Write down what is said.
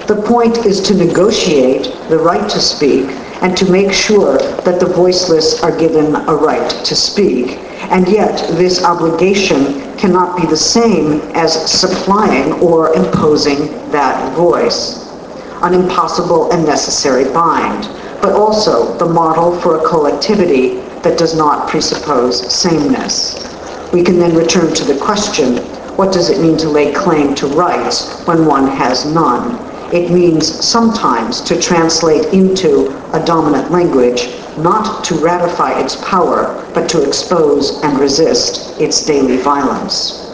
The point is to negotiate the right to speak and to make sure that the voiceless are given a right to speak. And yet, this obligation cannot be the same as supplying or imposing that voice, an impossible and necessary bind, but also the model for a collectivity that does not presuppose sameness. We can then return to the question, what does it mean to lay claim to rights when one has none? It means sometimes to translate into a dominant language, not to ratify its power, but to expose and resist its daily violence.